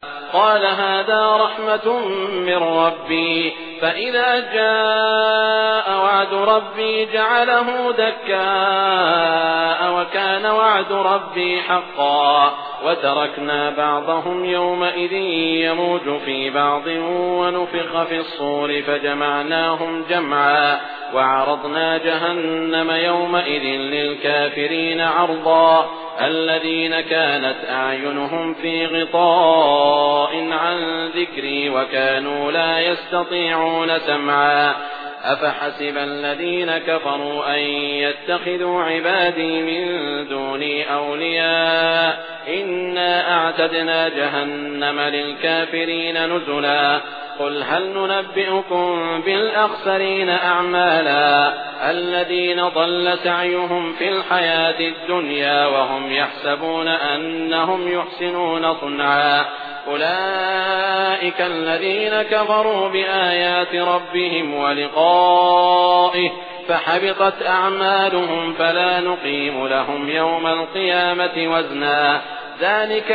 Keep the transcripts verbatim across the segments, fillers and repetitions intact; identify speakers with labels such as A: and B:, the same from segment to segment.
A: قال هذا رحمة من ربي فإذا جاء وعد ربي جعله دكاء وكان وعد ربي حقا وتركنا بعضهم يومئذ يموج في بعض ونفخ في الصور فجمعناهم جمعا وعرضنا جهنم يومئذ للكافرين عرضا الذين كانت أعينهم في غطاء عن ذكري وكانوا لا يستطيعون سمعا أفحسب الذين كفروا أن يتخذوا عبادي من دوني أولياء إنا أعتدنا جهنم للكافرين نزلا قل هل ننبئكم بالأخسرين أعمالا الذين ضل سعيهم في الحياة الدنيا وهم يحسبون أنهم يحسنون صنعا أولئك الذين كفروا بآيات ربهم ولقائه فحبطت أعمالهم فلا نقيم لهم يوم القيامة وزنا ذلك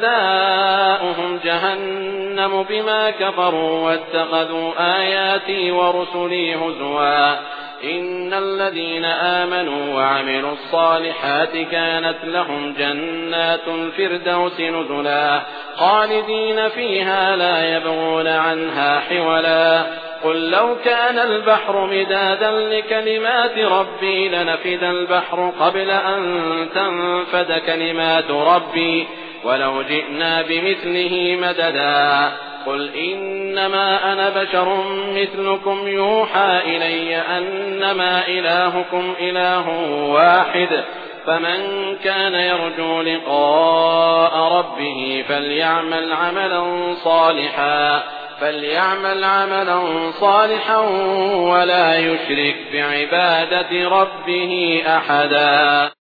A: جزاؤهم جهنم بما كفروا واتخذوا آياتي ورسلي هزوا إن الذين آمنوا وعملوا الصالحات كانت لهم جنات الفردوس نزلا خالدين فيها لا يبغون عنها حولا قل لو كان البحر مدادا لكلمات ربي لنفد البحر قبل أن تنفد كلمات ربي ولو جئنا بمثله مددا قل إنما أنا بشر مثلكم يوحى إلي أنما إلهكم إله واحد فمن كان يرجو لقاء ربه فليعمل عملا صالحا فليعمل عملا صالحا ولا يشرك بعبادة ربه أحدا.